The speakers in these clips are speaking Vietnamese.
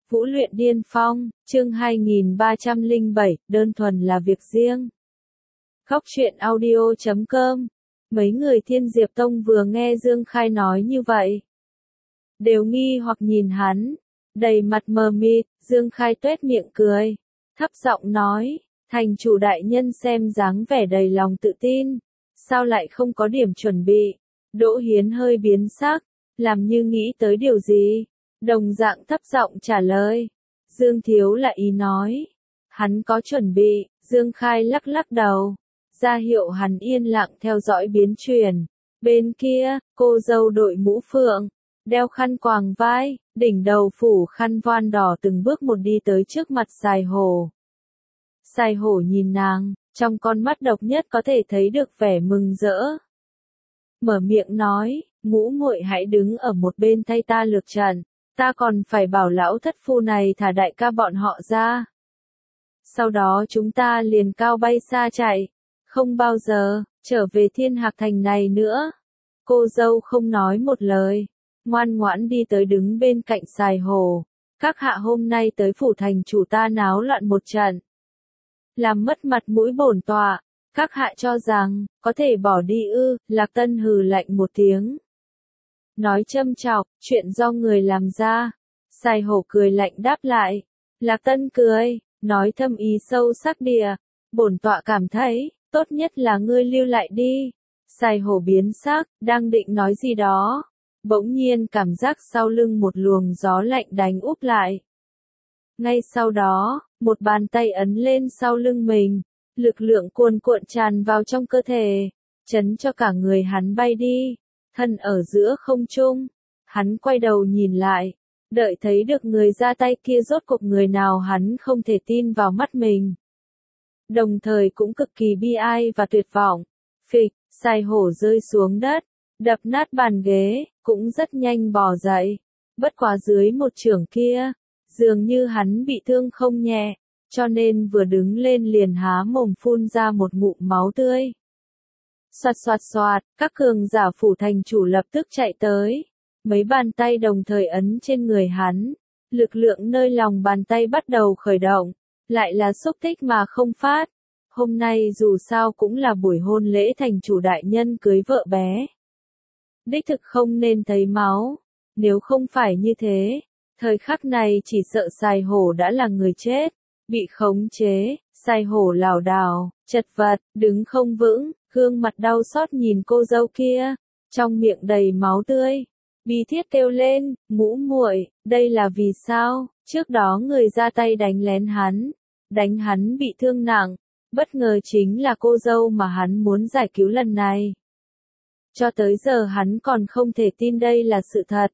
Vũ luyện điên phong, chương 2307, đơn thuần là việc riêng. Góc truyện audio.com. Mấy người Thiên Diệp Tông vừa nghe Dương Khai nói như vậy, đều nghi hoặc nhìn hắn, đầy mặt mờ mịt. Dương Khai tuét miệng cười, thấp giọng nói, thành chủ đại nhân xem dáng vẻ đầy lòng tự tin, sao lại không có điểm chuẩn bị. Đỗ Hiến hơi biến sắc, làm như nghĩ tới điều gì, đồng dạng thấp giọng trả lời, Dương thiếu là ý nói, hắn có chuẩn bị. Dương Khai lắc lắc đầu, ra hiệu hắn yên lặng theo dõi biến chuyển. Bên kia, cô dâu đội mũ phượng, đeo khăn quàng vai, đỉnh đầu phủ khăn voan đỏ từng bước một đi tới trước mặt Sài Hổ. Sài Hổ nhìn nàng, trong con mắt độc nhất có thể thấy được vẻ mừng rỡ. Mở miệng nói, Ngũ muội hãy đứng ở một bên thay ta lược trận, ta còn phải bảo lão thất phu này thả đại ca bọn họ ra. Sau đó chúng ta liền cao bay xa chạy, không bao giờ trở về Thiên Hạc Thành này nữa. Cô dâu không nói một lời, ngoan ngoãn đi tới đứng bên cạnh Sài Hổ. Các hạ hôm nay tới phủ thành chủ ta náo loạn một trận, làm mất mặt mũi bổn tọa, các hạ cho rằng có thể bỏ đi ư? Lạc Tân hừ lạnh một tiếng, nói châm chọc, chuyện do người làm ra. Sài Hổ cười lạnh đáp lại. Lạc Tân cười, nói thâm ý sâu sắc địa, bổn tọa cảm thấy, tốt nhất là ngươi lưu lại đi. Sài Hổ biến sắc, đang định nói gì đó, bỗng nhiên cảm giác sau lưng một luồng gió lạnh đánh úp lại. Ngay sau đó, một bàn tay ấn lên sau lưng mình, lực lượng cuồn cuộn tràn vào trong cơ thể, chấn cho cả người hắn bay đi, thân ở giữa không trung. Hắn quay đầu nhìn lại, đợi thấy được người ra tay kia rốt cuộc người nào hắn không thể tin vào mắt mình. Đồng thời cũng cực kỳ bi ai và tuyệt vọng. Phịch, Sài Hổ rơi xuống đất, đập nát bàn ghế, cũng rất nhanh bò dậy. Bất quá dưới một chưởng kia, dường như hắn bị thương không nhẹ, cho nên vừa đứng lên liền há mồm phun ra một ngụm máu tươi. Xoạt xoạt xoạt, các cường giả phủ thành chủ lập tức chạy tới. Mấy bàn tay đồng thời ấn trên người hắn, lực lượng nơi lòng bàn tay bắt đầu khởi động, lại là xúc tích mà không phát. Hôm nay dù sao cũng là buổi hôn lễ thành chủ đại nhân cưới vợ bé, đích thực không nên thấy máu. Nếu không phải như thế, thời khắc này chỉ sợ Sài Hổ đã là người chết, bị khống chế. Sài Hổ lảo đảo, chật vật, đứng không vững, gương mặt đau xót nhìn cô dâu kia, trong miệng đầy máu tươi. Bi thiết kêu lên, Ngũ muội, đây là vì sao? Trước đó người ra tay đánh lén hắn, đánh hắn bị thương nặng, bất ngờ chính là cô dâu mà hắn muốn giải cứu lần này. Cho tới giờ hắn còn không thể tin đây là sự thật.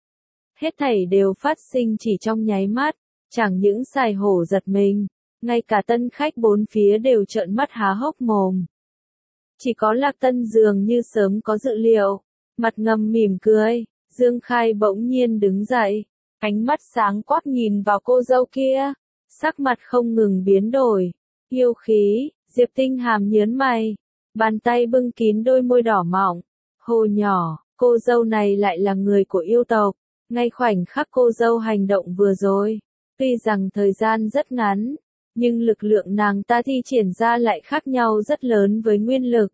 Hết thảy đều phát sinh chỉ trong nháy mắt, chẳng những Sài Hổ giật mình, ngay cả tân khách bốn phía đều trợn mắt há hốc mồm. Chỉ có Lạc Tân dường như sớm có dự liệu, mặt ngầm mỉm cười. Dương Khai bỗng nhiên đứng dậy, ánh mắt sáng quắc nhìn vào cô dâu kia, sắc mặt không ngừng biến đổi. Yêu khí. Diệp Tinh Hàm nhớn mày, bàn tay bưng kín đôi môi đỏ mọng. Hồ nhỏ, cô dâu này lại là người của yêu tộc. Ngay khoảnh khắc cô dâu hành động vừa rồi, tuy rằng thời gian rất ngắn, nhưng lực lượng nàng ta thi triển ra lại khác nhau rất lớn với nguyên lực.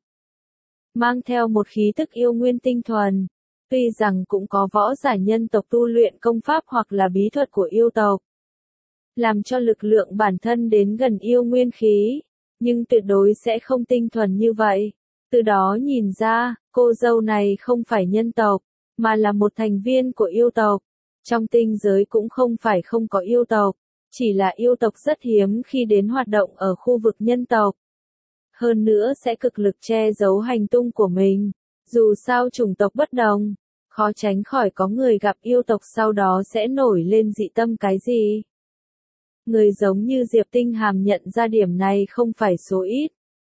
Mang theo một khí tức yêu nguyên tinh thuần. Tuy rằng cũng có võ giả nhân tộc tu luyện công pháp hoặc là bí thuật của yêu tộc, làm cho lực lượng bản thân đến gần yêu nguyên khí, nhưng tuyệt đối sẽ không tinh thuần như vậy. Từ đó nhìn ra, cô dâu này không phải nhân tộc, mà là một thành viên của yêu tộc. Trong tinh giới cũng không phải không có yêu tộc, chỉ là yêu tộc rất hiếm khi đến hoạt động ở khu vực nhân tộc. Hơn nữa sẽ cực lực che giấu hành tung của mình, dù sao chủng tộc bất đồng. Khó tránh khỏi có người gặp yêu tộc sau đó sẽ nổi lên dị tâm cái gì. Người giống như Diệp Tinh Hàm nhận ra điểm này không phải số ít.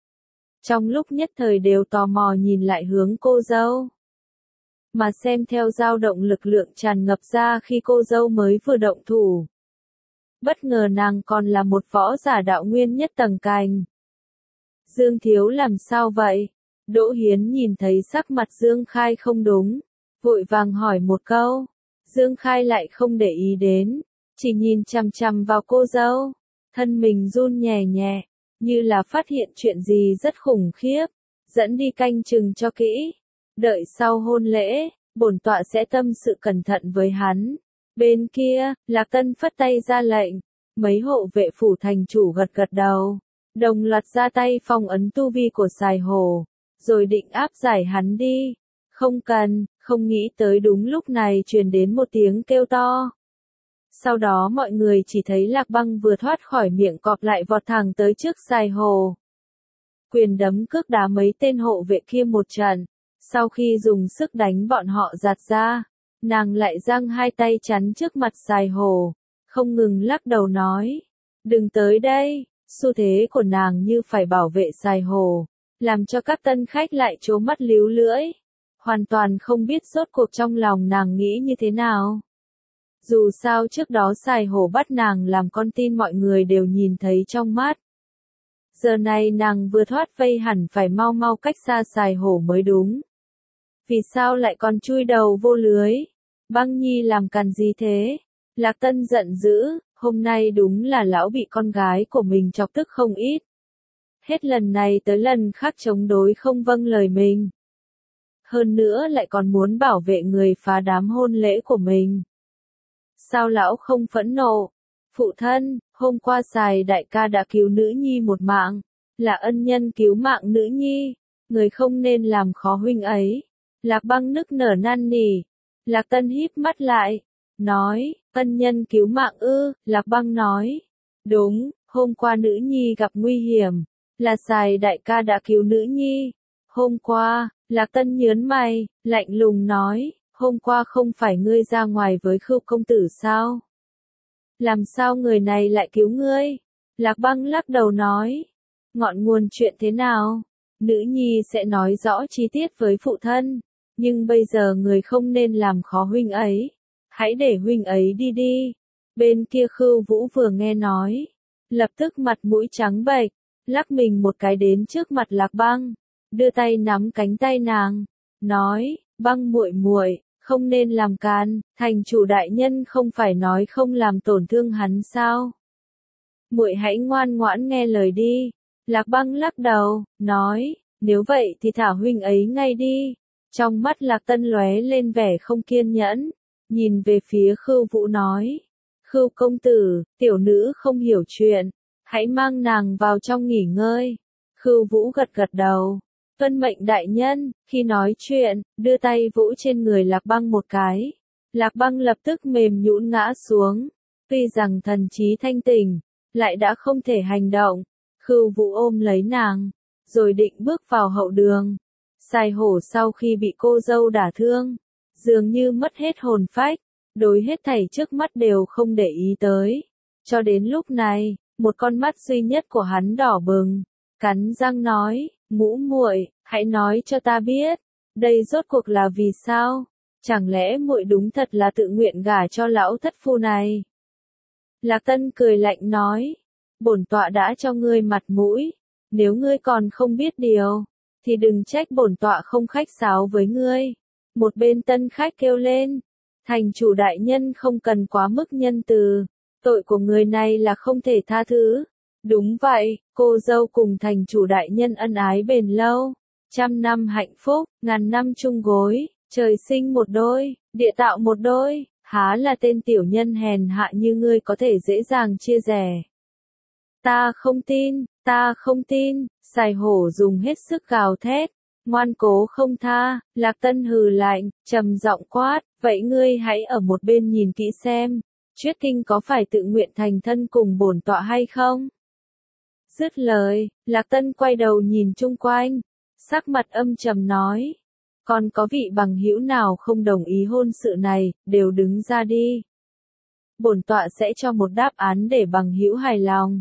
Trong lúc nhất thời đều tò mò nhìn lại hướng cô dâu, mà xem theo dao động lực lượng tràn ngập ra khi cô dâu mới vừa động thủ. Bất ngờ nàng còn là một võ giả đạo nguyên nhất tầng cành. Dương thiếu làm sao vậy? Đỗ Hiến nhìn thấy sắc mặt Dương Khai không đúng, vội vàng hỏi một câu. Dương Khai lại không để ý đến, chỉ nhìn chằm chằm vào cô dâu, thân mình run nhẹ nhẹ, như là phát hiện chuyện gì rất khủng khiếp, dẫn đi canh chừng cho kỹ. Đợi sau hôn lễ, bổn tọa sẽ tâm sự cẩn thận với hắn. Bên kia, Lạc Tân phất tay ra lệnh, mấy hộ vệ phủ thành chủ gật gật đầu, đồng loạt ra tay phong ấn tu vi của Sài Hồ, rồi định áp giải hắn đi. Không cần, không nghĩ tới đúng lúc này truyền đến một tiếng kêu to. Sau đó mọi người chỉ thấy Lạc Băng vừa thoát khỏi miệng cọp lại vọt thẳng tới trước Sài Hồ. Quyền đấm cước đá mấy tên hộ vệ kia một trận, sau khi dùng sức đánh bọn họ giạt ra, nàng lại giang hai tay chắn trước mặt Sài Hồ, không ngừng lắc đầu nói, đừng tới đây, xu thế của nàng như phải bảo vệ Sài Hồ, làm cho các tân khách lại trố mắt líu lưỡi, hoàn toàn không biết rốt cuộc trong lòng nàng nghĩ như thế nào. Dù sao trước đó Sài Hồ bắt nàng làm con tin mọi người đều nhìn thấy trong mắt. Giờ này nàng vừa thoát vây hẳn phải mau mau cách xa Sài Hồ mới đúng. Vì sao lại còn chui đầu vô lưới? Băng Nhi làm càn gì thế? Lạc Tân giận dữ, hôm nay đúng là lão bị con gái của mình chọc tức không ít. Hết lần này tới lần khác chống đối không vâng lời mình. Hơn nữa lại còn muốn bảo vệ người phá đám hôn lễ của mình. Sao lão không phẫn nộ? Phụ thân, hôm qua Sài đại ca đã cứu nữ nhi một mạng, là ân nhân cứu mạng nữ nhi, người không nên làm khó huynh ấy. Lạc Băng nức nở năn nỉ. Lạc Tân híp mắt lại, nói, ân nhân cứu mạng ư? Lạc Băng nói, đúng, hôm qua nữ nhi gặp nguy hiểm, là Sài đại ca đã cứu nữ nhi. Hôm qua, Lạc Tân nhớn mày, lạnh lùng nói, hôm qua không phải ngươi ra ngoài với Khưu công tử sao? Làm sao người này lại cứu ngươi? Lạc Băng lắc đầu nói, ngọn nguồn chuyện thế nào? Nữ nhi sẽ nói rõ chi tiết với phụ thân, nhưng bây giờ người không nên làm khó huynh ấy. Hãy để huynh ấy đi đi. Bên kia Khưu Vũ vừa nghe nói, lập tức mặt mũi trắng bệch, lắc mình một cái đến trước mặt Lạc Băng, đưa tay nắm cánh tay nàng, nói, Băng muội muội, không nên làm càn, thành chủ đại nhân không phải nói không làm tổn thương hắn sao? Muội hãy ngoan ngoãn nghe lời đi. Lạc Băng lắc đầu, nói, nếu vậy thì thả huynh ấy ngay đi. Trong mắt Lạc Tân lóe lên vẻ không kiên nhẫn, nhìn về phía Khưu Vũ nói, Khưu công tử, tiểu nữ không hiểu chuyện, hãy mang nàng vào trong nghỉ ngơi. Khưu Vũ gật gật đầu, tuân mệnh đại nhân. Khi nói chuyện, đưa tay vỗ trên người Lạc Băng một cái. Lạc Băng lập tức mềm nhũn ngã xuống, tuy rằng thần trí thanh tỉnh, lại đã không thể hành động. Khưu Vũ ôm lấy nàng, rồi định bước vào hậu đường. Sài Hổ sau khi bị cô dâu đả thương, dường như mất hết hồn phách, đối hết thảy trước mắt đều không để ý tới. Cho đến lúc này, một con mắt duy nhất của hắn đỏ bừng, cắn răng nói, Ngũ muội, hãy nói cho ta biết, đây rốt cuộc là vì sao? Chẳng lẽ muội đúng thật là tự nguyện gả cho lão thất phu này? Lạc Tân cười lạnh nói, bổn tọa đã cho ngươi mặt mũi, nếu ngươi còn không biết điều, thì đừng trách bổn tọa không khách sáo với ngươi. Một bên tân khách kêu lên, thành chủ đại nhân không cần quá mức nhân từ, tội của người này là không thể tha thứ. Đúng vậy, cô dâu cùng thành chủ đại nhân ân ái bền lâu, 100 năm hạnh phúc, ngàn năm chung gối, trời sinh một đôi, địa tạo một đôi, há là tên tiểu nhân hèn hạ như ngươi có thể dễ dàng chia rẽ. Ta không tin, Sài Hổ dùng hết sức gào thét, ngoan cố không tha. Lạc Tân hừ lạnh, trầm giọng quát, vậy ngươi hãy ở một bên nhìn kỹ xem, Chuyết Kinh có phải tự nguyện thành thân cùng bổn tọa hay không? Dứt lời, Lạc Tân quay đầu nhìn chung quanh, sắc mặt âm trầm nói, còn có vị bằng hữu nào không đồng ý hôn sự này, đều đứng ra đi. Bổn tọa sẽ cho một đáp án để bằng hữu hài lòng.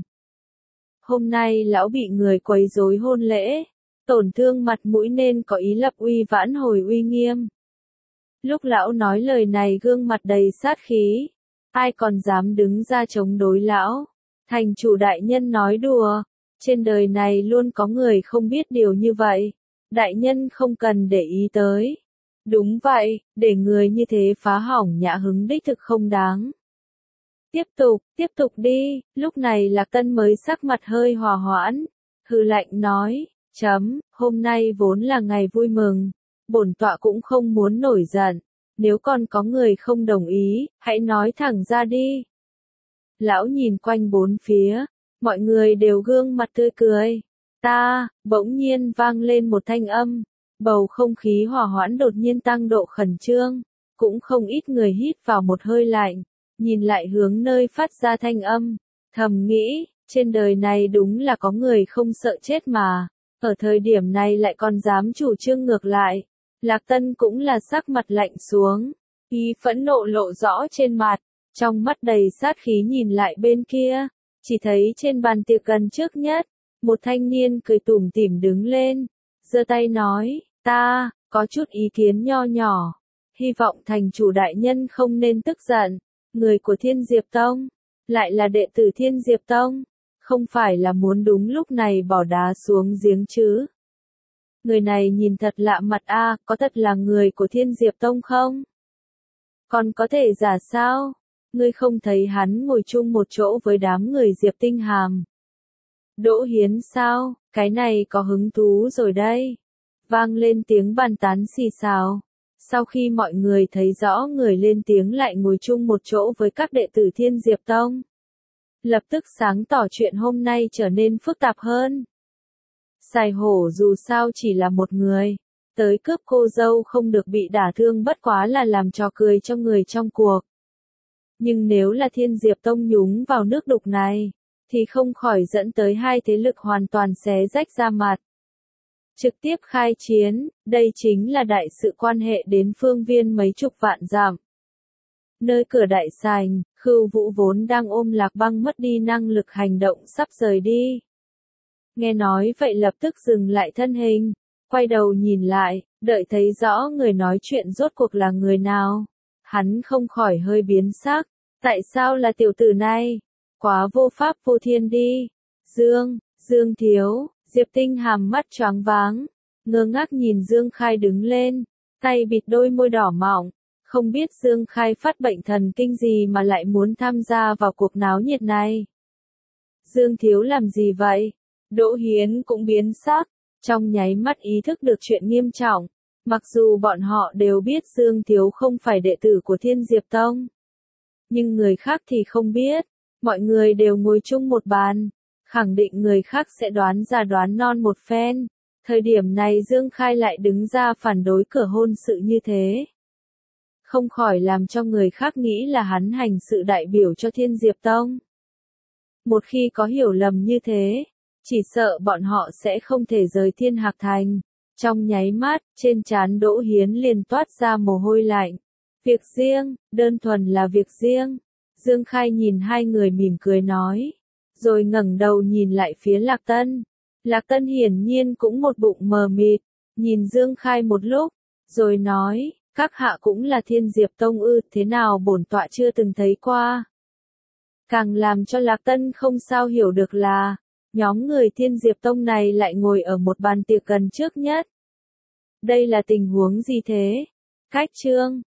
Hôm nay lão bị người quấy rối hôn lễ, tổn thương mặt mũi nên có ý lập uy vãn hồi uy nghiêm. Lúc lão nói lời này gương mặt đầy sát khí, ai còn dám đứng ra chống đối lão? Thành chủ đại nhân nói đùa, trên đời này luôn có người không biết điều như vậy, đại nhân không cần để ý tới. Đúng vậy, để người như thế phá hỏng nhã hứng đích thực không đáng. tiếp tục đi, lúc này Lạc Tân mới sắc mặt hơi hòa hoãn, hừ lạnh nói, hôm nay vốn là ngày vui mừng, bổn tọa cũng không muốn nổi giận, nếu còn có người không đồng ý, hãy nói thẳng ra đi. Lão nhìn quanh bốn phía, mọi người đều gương mặt tươi cười. Bỗng nhiên vang lên một thanh âm, bầu không khí hòa hoãn đột nhiên tăng độ khẩn trương, cũng không ít người hít vào một hơi lạnh, nhìn lại hướng nơi phát ra thanh âm, thầm nghĩ, trên đời này đúng là có người không sợ chết mà, ở thời điểm này lại còn dám chủ trương ngược lại. Lạc Tân cũng là sắc mặt lạnh xuống, ý phẫn nộ lộ rõ trên mặt, trong mắt đầy sát khí nhìn lại bên kia, chỉ thấy trên bàn tiệc gần trước nhất, một thanh niên cười tủm tỉm đứng lên, giơ tay nói, ta có chút ý kiến nho nhỏ, hy vọng thành chủ đại nhân không nên tức giận, người của Thiên Diệp Tông, lại là đệ tử Thiên Diệp Tông, không phải là muốn đúng lúc này bỏ đá xuống giếng chứ. Người này nhìn thật lạ mặt có thật là người của Thiên Diệp Tông không? Còn có thể giả sao? Ngươi không thấy hắn ngồi chung một chỗ với đám người Diệp Tinh Hàm. Đỗ Hiến sao? Cái này có hứng thú rồi đây. Vang lên tiếng bàn tán xì xào. Sau khi mọi người thấy rõ người lên tiếng lại ngồi chung một chỗ với các đệ tử Thiên Diệp Tông, lập tức sáng tỏ chuyện hôm nay trở nên phức tạp hơn. Sài Hổ dù sao chỉ là một người, tới cướp cô dâu không được bị đả thương bất quá là làm trò cười cho người trong cuộc. Nhưng nếu là Thiên Diệp Tông nhúng vào nước đục này, thì không khỏi dẫn tới hai thế lực hoàn toàn xé rách ra mặt. Trực tiếp khai chiến, đây chính là đại sự quan hệ đến phương viên mấy chục vạn dặm. Nơi cửa đại sảnh, Khưu Vũ vốn đang ôm Lạc Băng mất đi năng lực hành động sắp rời đi. Nghe nói vậy lập tức dừng lại thân hình, quay đầu nhìn lại, đợi thấy rõ người nói chuyện rốt cuộc là người nào. Hắn không khỏi hơi biến sắc, tại sao là tiểu tử này? Quá vô pháp vô thiên đi. Dương Thiếu, Diệp Tinh Hàm mắt choáng váng, ngơ ngác nhìn Dương Khai đứng lên, tay bịt đôi môi đỏ mọng, không biết Dương Khai phát bệnh thần kinh gì mà lại muốn tham gia vào cuộc náo nhiệt này. Dương Thiếu làm gì vậy? Đỗ Hiến cũng biến sắc, trong nháy mắt ý thức được chuyện nghiêm trọng, mặc dù bọn họ đều biết Dương Thiếu không phải đệ tử của Thiên Diệp Tông. Nhưng người khác thì không biết, mọi người đều ngồi chung một bàn, khẳng định người khác sẽ đoán ra đoán non một phen. Thời điểm này Dương Khai lại đứng ra phản đối cửa hôn sự như thế. Không khỏi làm cho người khác nghĩ là hắn hành sự đại biểu cho Thiên Diệp Tông. Một khi có hiểu lầm như thế, chỉ sợ bọn họ sẽ không thể rời Thiên Hạc Thành. Trong nháy mắt, trên trán Đỗ Hiến liền toát ra mồ hôi lạnh. Việc riêng, đơn thuần là việc riêng. Dương Khai nhìn hai người mỉm cười nói, rồi ngẩng đầu nhìn lại phía Lạc Tân. Lạc Tân hiển nhiên cũng một bụng mờ mịt, nhìn Dương Khai một lúc, rồi nói, các hạ cũng là Thiên Diệp Tông ư, thế nào bổn tọa chưa từng thấy qua. Càng làm cho Lạc Tân không sao hiểu được là, nhóm người Thiên Diệp Tông này lại ngồi ở một bàn tiệc gần trước nhất. Đây là tình huống gì thế? Cách chương